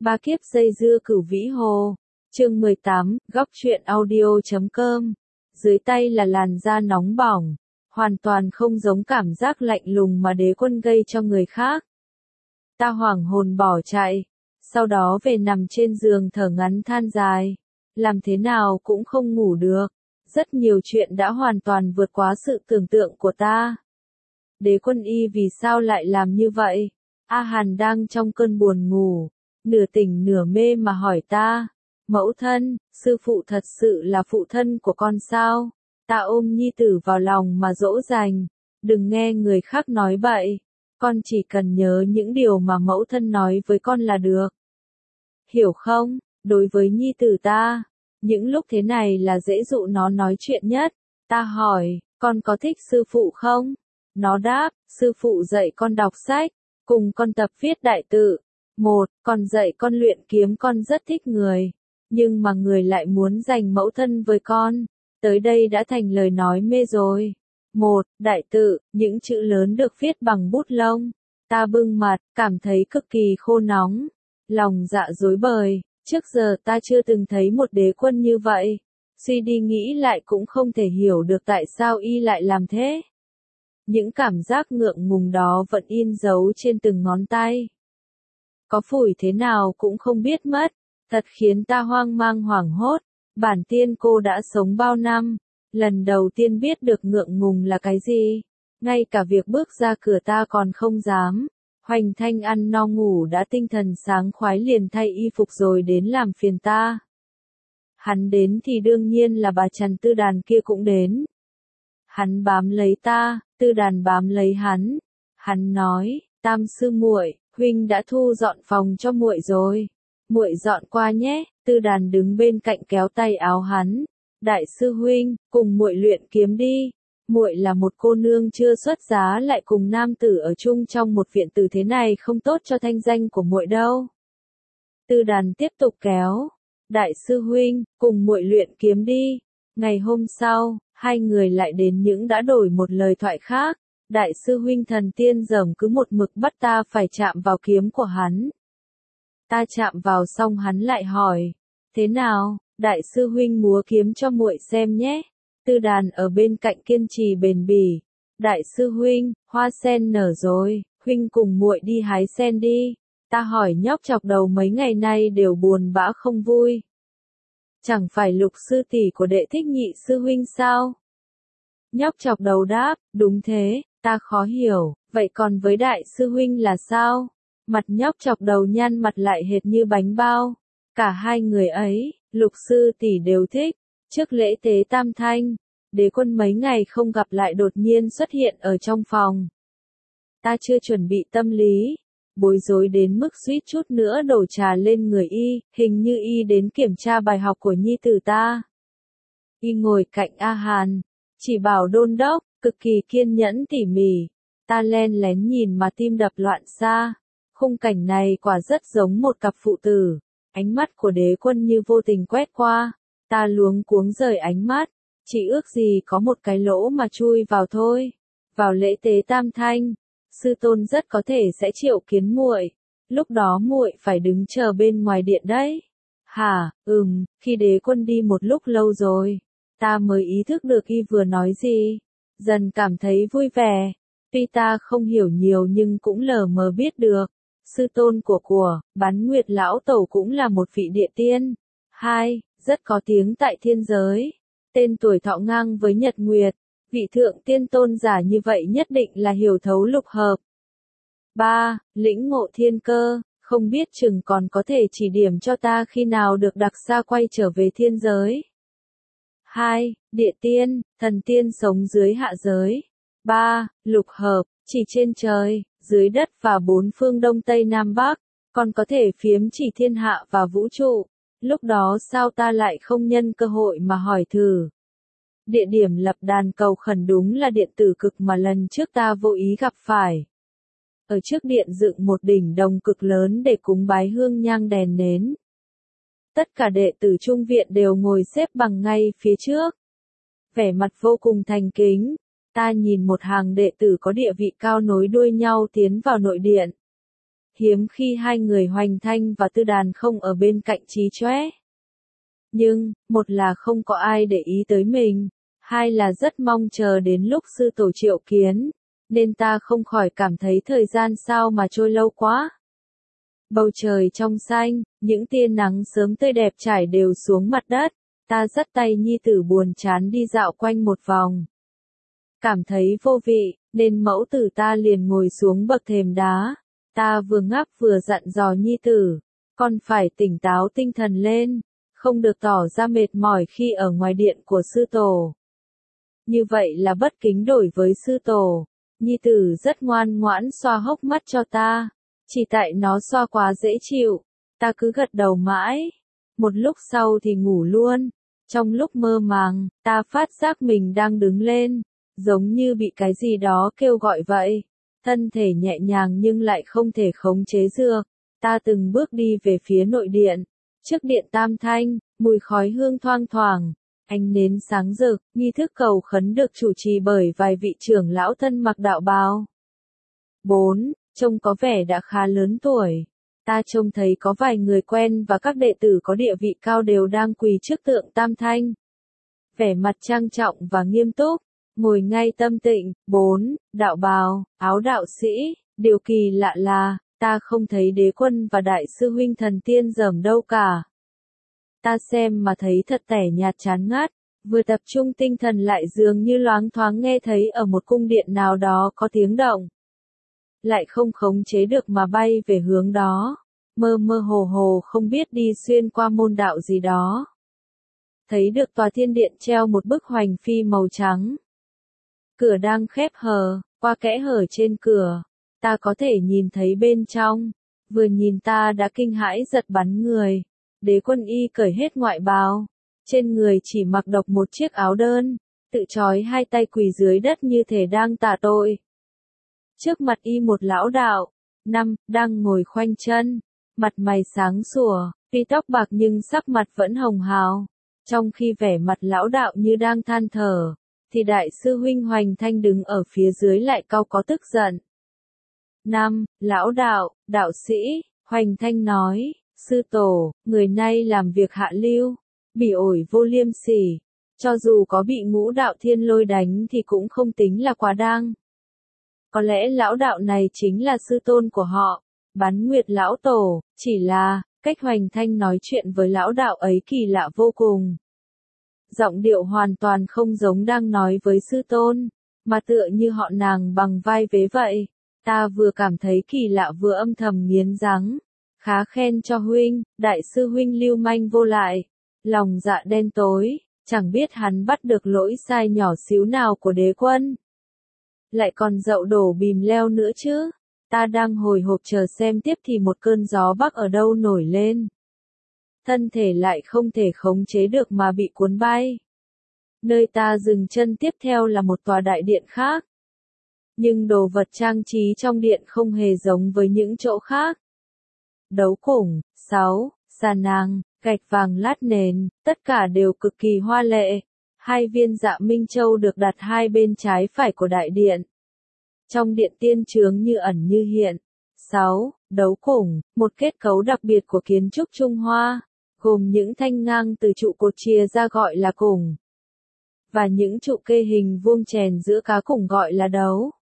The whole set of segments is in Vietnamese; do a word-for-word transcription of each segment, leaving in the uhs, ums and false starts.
Ba kiếp dây dưa Cửu Vĩ Hồ. Chương mười tám, góc truyện audio chấm com. Dưới tay là làn da nóng bỏng, hoàn toàn không giống cảm giác lạnh lùng mà đế quân gây cho người khác. Ta hoảng hồn bỏ chạy, sau đó về nằm trên giường thở ngắn than dài, làm thế nào cũng không ngủ được. Rất nhiều chuyện đã hoàn toàn vượt quá sự tưởng tượng của ta. Đế quân y vì sao lại làm như vậy? A Hàn đang trong cơn buồn ngủ, nửa tỉnh nửa mê mà hỏi ta. Mẫu thân, sư phụ thật sự là phụ thân của con sao? Ta ôm nhi tử vào lòng mà dỗ dành. Đừng nghe người khác nói bậy. Con chỉ cần nhớ những điều mà mẫu thân nói với con là được. Hiểu không? Đối với nhi tử ta, những lúc thế này là dễ dụ nó nói chuyện nhất. Ta hỏi, con có thích sư phụ không? Nó đáp, sư phụ dạy con đọc sách, cùng con tập viết đại tự. Một, con dạy con luyện kiếm, con rất thích người. Nhưng mà người lại muốn giành mẫu thân với con. Tới đây đã thành lời nói mê rồi. Một, đại tự, những chữ lớn được viết bằng bút lông. Ta bưng mặt, cảm thấy cực kỳ khô nóng. Lòng dạ rối bời, trước giờ ta chưa từng thấy một đế quân như vậy. Suy đi nghĩ lại cũng không thể hiểu được tại sao y lại làm thế. Những cảm giác ngượng ngùng đó vẫn in dấu trên từng ngón tay. Có phủi thế nào cũng không biết mất. Thật khiến ta hoang mang hoảng hốt. Bản tiên cô đã sống bao năm, lần đầu tiên biết được ngượng ngùng là cái gì. Ngay cả việc bước ra cửa ta còn không dám. Hoành Thanh ăn no ngủ đã tinh thần sáng khoái liền thay y phục rồi đến làm phiền ta. Hắn đến thì đương nhiên là bà Trần Tư Đàn kia cũng đến. Hắn bám lấy ta, Tư Đàn bám lấy hắn. Hắn nói, Tam sư muội, huynh đã thu dọn phòng cho muội rồi. Muội dọn qua nhé. Tư Đàn đứng bên cạnh kéo tay áo hắn. Đại sư huynh, cùng muội luyện kiếm đi. Muội là một cô nương chưa xuất giá lại cùng nam tử ở chung trong một viện tử thế này không tốt cho thanh danh của muội đâu. Tư Đàn tiếp tục kéo. Đại sư huynh, cùng muội luyện kiếm đi. Ngày hôm sau, hai người lại đến những đã đổi một lời thoại khác. Đại sư huynh thần tiên dởm cứ một mực bắt ta phải chạm vào kiếm của hắn. Ta chạm vào xong hắn lại hỏi, thế nào, đại sư huynh múa kiếm cho muội xem nhé. Tư Đàn ở bên cạnh kiên trì bền bỉ. Đại sư huynh, hoa sen nở rồi, huynh cùng muội đi hái sen đi. Ta hỏi nhóc chọc đầu mấy ngày nay đều buồn bã không vui. Chẳng phải Lục sư tỷ của đệ thích nhị sư huynh sao? Nhóc chọc đầu đáp, đúng thế, ta khó hiểu, vậy còn với đại sư huynh là sao? Mặt nhóc chọc đầu nhăn mặt lại hệt như bánh bao. Cả hai người ấy, Lục sư tỷ đều thích. Trước lễ tế Tam Thanh, đế quân mấy ngày không gặp lại đột nhiên xuất hiện ở trong phòng. Ta chưa chuẩn bị tâm lý, bối rối đến mức suýt chút nữa đổ trà lên người y, hình như y đến kiểm tra bài học của nhi tử ta. Y ngồi cạnh A Hàn, chỉ bảo đôn đốc, cực kỳ kiên nhẫn tỉ mỉ. Ta len lén nhìn mà tim đập loạn xạ. Khung cảnh này quả rất giống một cặp phụ tử. Ánh mắt của đế quân như vô tình quét qua. Ta luống cuống rời ánh mắt. Chỉ ước gì có một cái lỗ mà chui vào thôi. Vào lễ tế Tam Thanh, sư tôn rất có thể sẽ triệu kiến muội. Lúc đó muội phải đứng chờ bên ngoài điện đấy. Hả, ừm, khi đế quân đi một lúc lâu rồi, ta mới ý thức được y vừa nói gì. Dần cảm thấy vui vẻ. Tuy ta không hiểu nhiều nhưng cũng lờ mờ biết được. Sư tôn của của, Bán Nguyệt Lão Tổ cũng là một vị địa tiên. Hai, rất có tiếng tại thiên giới. Tên tuổi thọ ngang với Nhật Nguyệt. Vị thượng tiên tôn giả như vậy nhất định là hiểu thấu lục hợp. Ba, lĩnh ngộ thiên cơ. Không biết chừng còn có thể chỉ điểm cho ta khi nào được đặc xa quay trở về thiên giới. Hai, địa tiên, thần tiên sống dưới hạ giới. Ba, lục hợp, chỉ trên trời, dưới đất và bốn phương đông tây nam bắc, còn có thể phiếm chỉ thiên hạ và vũ trụ. Lúc đó sao ta lại không nhân cơ hội mà hỏi thử. Địa điểm lập đàn cầu khẩn đúng là điện tử cực mà lần trước ta vô ý gặp phải. Ở trước điện dựng một đỉnh đồng cực lớn để cúng bái hương nhang đèn nến. Tất cả đệ tử trung viện đều ngồi xếp bằng ngay phía trước. Vẻ mặt vô cùng thành kính. Ta nhìn một hàng đệ tử có địa vị cao nối đuôi nhau tiến vào nội điện. Hiếm khi hai người Hoành Thanh và Tư Đàn không ở bên cạnh Trí Chóe. Nhưng, một là không có ai để ý tới mình, hai là rất mong chờ đến lúc sư tổ triệu kiến, nên ta không khỏi cảm thấy thời gian sao mà trôi lâu quá. Bầu trời trong xanh, những tia nắng sớm tươi đẹp trải đều xuống mặt đất, ta dắt tay nhi tử buồn chán đi dạo quanh một vòng. Cảm thấy vô vị, nên mẫu tử ta liền ngồi xuống bậc thềm đá, ta vừa ngáp vừa dặn dò nhi tử, con phải tỉnh táo tinh thần lên, không được tỏ ra mệt mỏi khi ở ngoài điện của sư tổ. Như vậy là bất kính đổi với sư tổ. Nhi tử rất ngoan ngoãn xoa hốc mắt cho ta, chỉ tại nó xoa quá dễ chịu, ta cứ gật đầu mãi. Một lúc sau thì ngủ luôn. Trong lúc mơ màng, ta phát giác mình đang đứng lên, giống như bị cái gì đó kêu gọi vậy. Thân thể nhẹ nhàng nhưng lại không thể khống chế được. Ta từng bước đi về phía nội điện. Trước điện tam thanh, mùi khói hương thoang thoảng, ánh nến sáng rực, nghi thức cầu khấn được chủ trì bởi vài vị trưởng lão thân mặc đạo bào. bốn. Trông có vẻ đã khá lớn tuổi. Ta trông thấy có vài người quen và các đệ tử có địa vị cao đều đang quỳ trước tượng tam thanh. Vẻ mặt trang trọng và nghiêm túc, ngồi ngay tâm tịnh. bốn. Đạo bào, áo đạo sĩ, điều kỳ lạ là, ta không thấy đế quân và đại sư huynh thần tiên dởm đâu cả. Ta xem mà thấy thật tẻ nhạt chán ngắt, vừa tập trung tinh thần lại dường như loáng thoáng nghe thấy ở một cung điện nào đó có tiếng động. Lại không khống chế được mà bay về hướng đó, mơ mơ hồ hồ không biết đi xuyên qua môn đạo gì đó. Thấy được tòa thiên điện treo một bức hoành phi màu trắng. Cửa đang khép hờ, qua kẽ hở trên cửa, ta có thể nhìn thấy bên trong, vừa nhìn ta đã kinh hãi giật bắn người. Đế quân y cởi hết ngoại bào, trên người chỉ mặc độc một chiếc áo đơn, tự trói hai tay quỳ dưới đất như thể đang tạ tội. Trước mặt y một lão đạo, năm, đang ngồi khoanh chân, mặt mày sáng sủa, tuy tóc bạc nhưng sắc mặt vẫn hồng hào. Trong khi vẻ mặt lão đạo như đang than thở, thì đại sư huynh Hoành Thanh đứng ở phía dưới lại cau có tức giận. Năm, lão đạo, đạo sĩ, Hoành Thanh nói, sư tổ, người nay làm việc hạ lưu, bỉ ổi vô liêm sỉ, cho dù có bị ngũ đạo thiên lôi đánh thì cũng không tính là quá đáng. Có lẽ lão đạo này chính là sư tôn của họ, Bán Nguyệt lão tổ, chỉ là, cách Hoành Thanh nói chuyện với lão đạo ấy kỳ lạ vô cùng. Giọng điệu hoàn toàn không giống đang nói với sư tôn, mà tựa như họ nàng bằng vai vế vậy. Ta vừa cảm thấy kỳ lạ vừa âm thầm nghiến răng. Khá khen cho huynh, đại sư huynh lưu manh vô lại. Lòng dạ đen tối, chẳng biết hắn bắt được lỗi sai nhỏ xíu nào của đế quân. Lại còn dậu đổ bìm leo nữa chứ. Ta đang hồi hộp chờ xem tiếp thì một cơn gió bắc ở đâu nổi lên. Thân thể lại không thể khống chế được mà bị cuốn bay. Nơi ta dừng chân tiếp theo là một tòa đại điện khác. Nhưng đồ vật trang trí trong điện không hề giống với những chỗ khác. Đấu khủng, sáu, sa nang, gạch vàng lát nền, tất cả đều cực kỳ hoa lệ. Hai viên dạ minh châu được đặt hai bên trái phải của đại điện. Trong điện tiên chướng như ẩn như hiện. sáu. Đấu khủng, một kết cấu đặc biệt của kiến trúc Trung Hoa, gồm những thanh ngang từ trụ cột chia ra gọi là củng, và những trụ kê hình vuông chèn giữa cá củng gọi là đấu.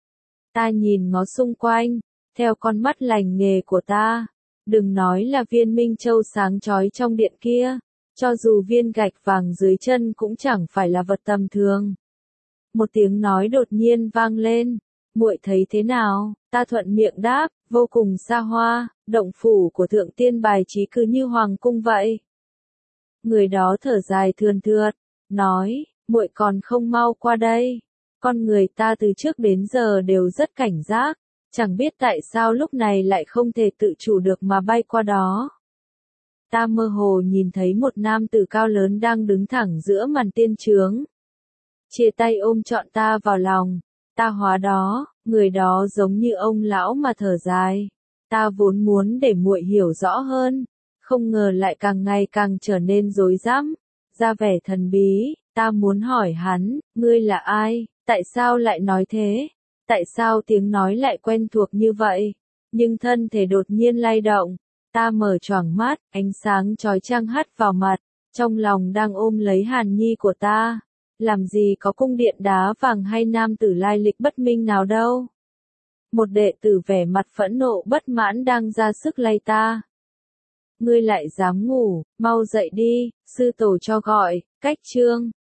Ta nhìn ngó xung quanh, theo con mắt lành nghề của ta, đừng nói là viên minh châu sáng chói trong điện kia, cho dù viên gạch vàng dưới chân cũng chẳng phải là vật tầm thường. Một tiếng nói đột nhiên vang lên, muội thấy thế nào? Ta thuận miệng đáp, vô cùng xa hoa, động phủ của thượng tiên bài trí cứ như hoàng cung vậy. Người đó thở dài thườn thượt, nói, muội còn không mau qua đây. Con người ta từ trước đến giờ đều rất cảnh giác, chẳng biết tại sao lúc này lại không thể tự chủ được mà bay qua đó. Ta mơ hồ nhìn thấy một nam tử cao lớn đang đứng thẳng giữa màn tiên chướng. Chia tay ôm trọn ta vào lòng, ta hóa đó, người đó giống như ông lão mà thở dài. Ta vốn muốn để muội hiểu rõ hơn, không ngờ lại càng ngày càng trở nên rối rắm, ra vẻ thần bí. Ta muốn hỏi hắn, ngươi là ai, tại sao lại nói thế, tại sao tiếng nói lại quen thuộc như vậy, Nhưng thân thể đột nhiên lay động, ta mở choàng mắt, ánh sáng chói chang hắt vào mặt, trong lòng đang ôm lấy Hàn Nhi của ta. Làm gì có cung điện đá vàng hay nam tử lai lịch bất minh nào đâu. Một đệ tử vẻ mặt phẫn nộ bất mãn đang ra sức lay ta. Ngươi lại dám ngủ, mau dậy đi, sư tổ cho gọi, cách chương.